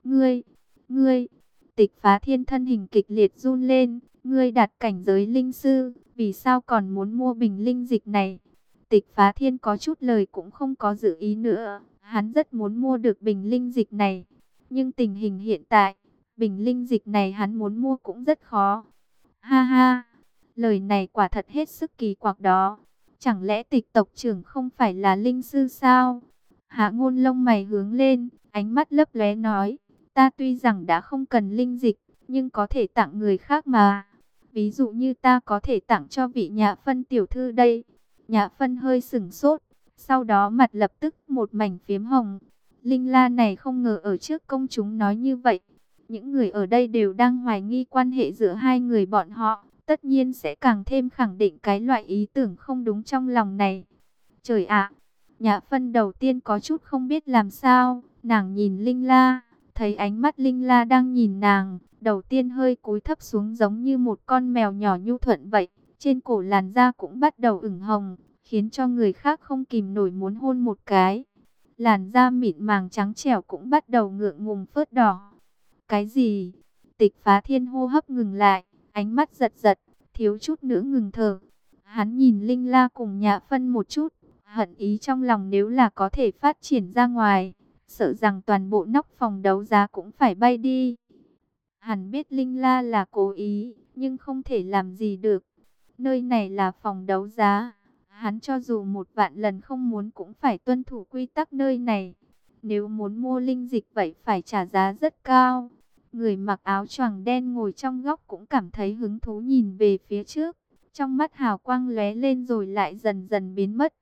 Ngươi, Tịch Phá Thiên thân hình kịch liệt run lên, ngươi đạt cảnh giới linh sư, vì sao còn muốn mua bình linh dịch này? Tịch Phá Thiên có chút lời cũng không có dự ý nữa, hắn rất muốn mua được bình linh dịch này, nhưng tình hình hiện tại, bình linh dịch này hắn muốn mua cũng rất khó. Ha ha, lời này quả thật hết sức kỳ quặc đó. Chẳng lẽ Tịch tộc trưởng không phải là linh sư sao? Hạ Ngôn lông mày hướng lên, ánh mắt lấp lóe nói, ta tuy rằng đã không cần linh dịch, nhưng có thể tặng người khác mà. Ví dụ như ta có thể tặng cho vị Nhã Phân tiểu thư đây. Nhã Phân hơi sửng sốt, sau đó mặt lập tức một mảnh phiếm hồng. Linh La này không ngờ ở trước công chúng nói như vậy. Những người ở đây đều đang hoài nghi quan hệ giữa hai người bọn họ, tất nhiên sẽ càng thêm khẳng định cái loại ý tưởng không đúng trong lòng này. Trời ạ, Nhã Phân đầu tiên có chút không biết làm sao, nàng nhìn Linh La, thấy ánh mắt Linh La đang nhìn nàng, đầu tiên hơi cúi thấp xuống giống như một con mèo nhỏ nhu thuận vậy, trên cổ làn da cũng bắt đầu ửng hồng, khiến cho người khác không kìm nổi muốn hôn một cái. Làn da mịn màng trắng trẻo cũng bắt đầu ngượng ngùng phớt đỏ. Cái gì? Tịch Phá Thiên hô hấp ngừng lại, ánh mắt giật giật, thiếu chút nữa ngừng thở. Hắn nhìn Linh La cùng Nhã Phân một chút, hận ý trong lòng nếu là có thể phát triển ra ngoài, sợ rằng toàn bộ nóc phòng đấu giá cũng phải bay đi. Hắn biết Linh La là cố ý, nhưng không thể làm gì được. Nơi này là phòng đấu giá, hắn cho dù 1.000 lần không muốn cũng phải tuân thủ quy tắc nơi này. Nếu muốn mua linh dịch vậy phải trả giá rất cao. Người mặc áo choàng đen ngồi trong góc cũng cảm thấy hứng thú nhìn về phía trước. Trong mắt hào quang lóe lên rồi lại dần dần biến mất.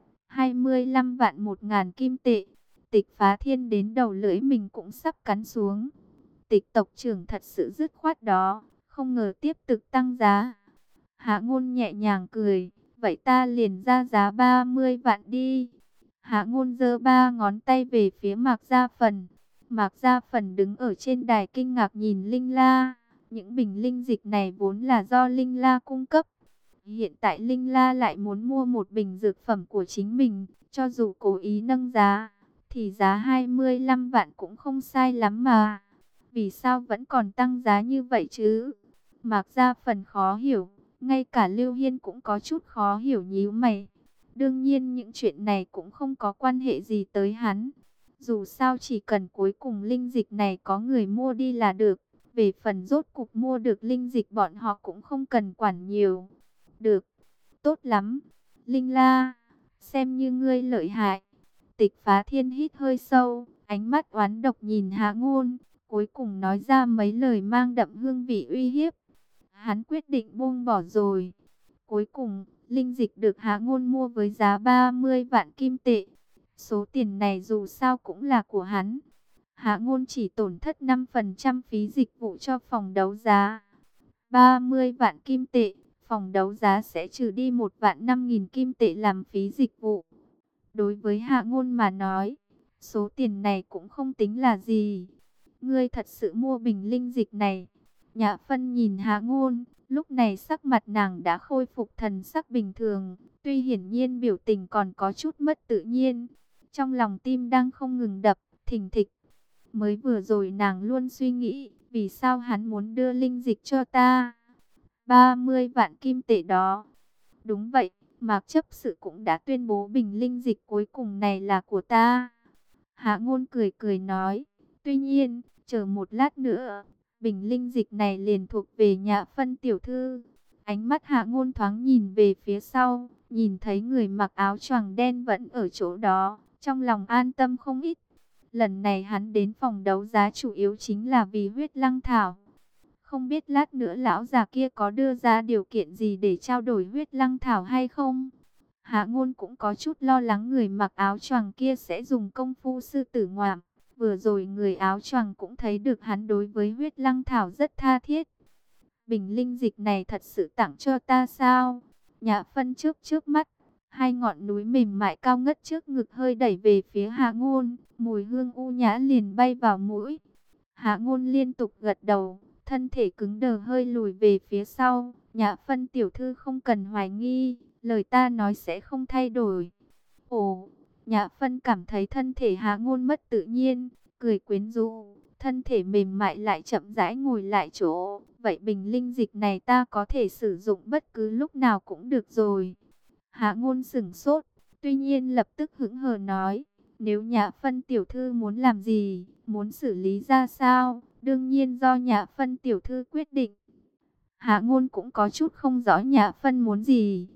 25 vạn 1.000 kim tệ. Tịch Phá Thiên đến đầu lưỡi mình cũng sắp cắn xuống. Tịch tộc trưởng thật sự dứt khoát đó, không ngờ tiếp tục tăng giá. Hạ Ngôn nhẹ nhàng cười, vậy ta liền ra giá 30 vạn đi. Hạ Ngôn giơ ba ngón tay về phía Mạc Gia Phần. Mạc Gia Phần đứng ở trên đài kinh ngạc nhìn Linh La. Những bình linh dịch này vốn là do Linh La cung cấp. Hiện tại Linh La lại muốn mua một bình dược phẩm của chính mình, cho dù cố ý nâng giá, thì giá 25 vạn cũng không sai lắm mà. Vì sao vẫn còn tăng giá như vậy chứ? Mạc Gia Phần khó hiểu, ngay cả Lưu Hiên cũng có chút khó hiểu nhíu mày. Đương nhiên những chuyện này cũng không có quan hệ gì tới hắn. Dù sao chỉ cần cuối cùng linh dịch này có người mua đi là được. Về phần rốt cục mua được linh dịch bọn họ cũng không cần quản nhiều. Được, tốt lắm. Linh La, xem như ngươi lợi hại. Tịch Phá Thiên hít hơi sâu, ánh mắt oán độc nhìn Hạ Ngôn. cuối cùng nói ra mấy lời mang đậm hương vị uy hiếp. Hắn quyết định buông bỏ rồi. Cuối cùng, linh dịch được Hạ Ngôn mua với giá 30 vạn kim tệ. Số tiền này dù sao cũng là của hắn. Hạ Ngôn chỉ tổn thất 5% phí dịch vụ cho phòng đấu giá. 30 vạn kim tệ, phòng đấu giá sẽ trừ đi 1 vạn 5.000 kim tệ làm phí dịch vụ. Đối với Hạ Ngôn mà nói, số tiền này cũng không tính là gì. Ngươi thật sự mua bình linh dịch này? Nhã Phân nhìn Hạ Ngôn, lúc này sắc mặt nàng đã khôi phục thần sắc bình thường, tuy hiển nhiên biểu tình còn có chút mất tự nhiên. Trong lòng tim đang không ngừng đập, thình thịch. Mới vừa rồi nàng luôn suy nghĩ, vì sao hắn muốn đưa linh dịch cho ta? 30 vạn kim tệ đó. Đúng vậy, Mạc chấp sự cũng đã tuyên bố bình linh dịch cuối cùng này là của ta. Hạ Ngôn cười cười nói, tuy nhiên, chờ một lát nữa, bình linh dịch này liền thuộc về Nhã Phân tiểu thư. Ánh mắt Hạ Ngôn thoáng nhìn về phía sau, nhìn thấy người mặc áo choàng đen vẫn ở chỗ đó, trong lòng an tâm không ít. Lần này hắn đến phòng đấu giá chủ yếu chính là vì huyết lăng thảo. Không biết lát nữa lão già kia có đưa ra điều kiện gì để trao đổi huyết lăng thảo hay không? Hạ Ngôn cũng có chút lo lắng người mặc áo choàng kia sẽ dùng công phu sư tử ngoạm. Vừa rồi người áo choàng cũng thấy được hắn đối với huyết lăng thảo rất tha thiết. Bình linh dịch này thật sự tặng cho ta sao? Nhã Phân trước mắt, hai ngọn núi mềm mại cao ngất trước ngực hơi đẩy về phía Hạ Ngôn, mùi hương u nhã liền bay vào mũi. Hạ Ngôn liên tục gật đầu, thân thể cứng đờ hơi lùi về phía sau. Nhã Phân tiểu thư không cần hoài nghi, lời ta nói sẽ không thay đổi. Ồ, Nhã Phân cảm thấy thân thể Hạ Ngôn mất tự nhiên, cười quyến rũ, thân thể mềm mại lại chậm rãi ngồi lại chỗ. Vậy bình linh dịch này ta có thể sử dụng bất cứ lúc nào cũng được rồi. Hạ Ngôn sững sốt, tuy nhiên lập tức hững hờ nói, nếu Nhã Phân tiểu thư muốn làm gì, muốn xử lý ra sao, đương nhiên do Nhã Phân tiểu thư quyết định. Hạ Ngôn cũng có chút không rõ Nhã Phân muốn gì.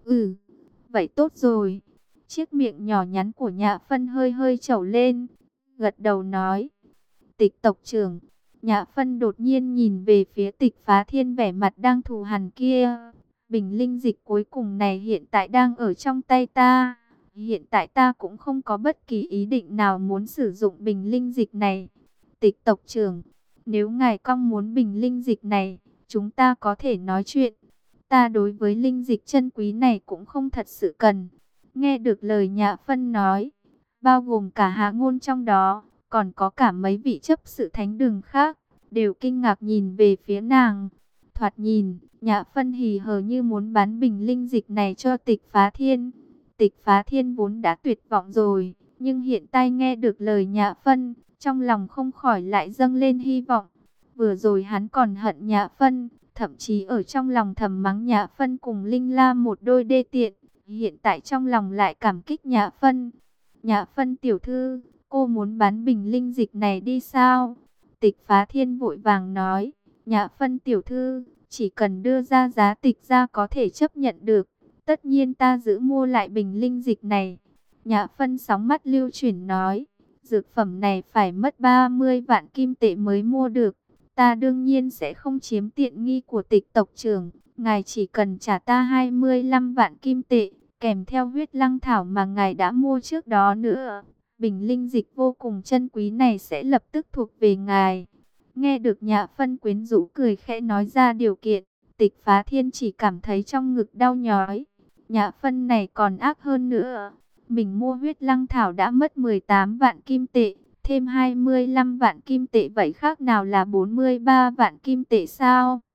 Vậy tốt rồi. Chiếc miệng nhỏ nhắn của Nhã Phân hơi hơi trẩu lên, gật đầu nói, Tịch tộc trưởng. Nhã Phân đột nhiên nhìn về phía Tịch Phá Thiên vẻ mặt đang thù hằn kia. Bình linh dịch cuối cùng này hiện tại đang ở trong tay ta. Hiện tại ta cũng không có bất kỳ ý định nào muốn sử dụng bình linh dịch này. Tịch tộc trưởng, nếu ngài cong muốn bình linh dịch này, chúng ta có thể nói chuyện. Ta đối với linh dịch chân quý này cũng không thật sự cần. Nghe được lời Nhã Phân nói, bao gồm cả Hạ Ngôn trong đó, còn có cả mấy vị chấp sự thánh đường khác, đều kinh ngạc nhìn về phía nàng. Thoạt nhìn, Nhã Phân hì hờ như muốn bán bình linh dịch này cho Tịch Phá Thiên. Tịch Phá Thiên vốn đã tuyệt vọng rồi, nhưng hiện tại nghe được lời Nhã Phân, trong lòng không khỏi lại dâng lên hy vọng. Vừa rồi hắn còn hận Nhã Phân, thậm chí ở trong lòng thầm mắng Nhã Phân cùng Linh La một đôi đê tiện. Hiện tại trong lòng lại cảm kích Nhã Phân. Nhã Phân tiểu thư, cô muốn bán bình linh dịch này đi sao? Tịch Phá Thiên vội vàng nói, Nhã Phân tiểu thư, chỉ cần đưa ra giá tịch ra có thể chấp nhận được. Tất nhiên ta giữ mua lại bình linh dịch này. Nhã Phân sóng mắt lưu chuyển nói, dược phẩm này phải mất 30 vạn kim tệ mới mua được. Ta đương nhiên sẽ không chiếm tiện nghi của Tịch tộc trưởng. Ngài chỉ cần trả ta 25 vạn kim tệ, kèm theo huyết lăng thảo mà ngài đã mua trước đó nữa. Bình linh dịch vô cùng chân quý này sẽ lập tức thuộc về ngài. Nghe được Nhã Phân quyến rũ cười khẽ nói ra điều kiện, Tịch Phá Thiên chỉ cảm thấy trong ngực đau nhói. Nhã Phân này còn ác hơn nữa. Mình mua huyết lăng thảo đã mất 18 vạn kim tệ, thêm 25 vạn kim tệ vậy khác nào là 43 vạn kim tệ sao?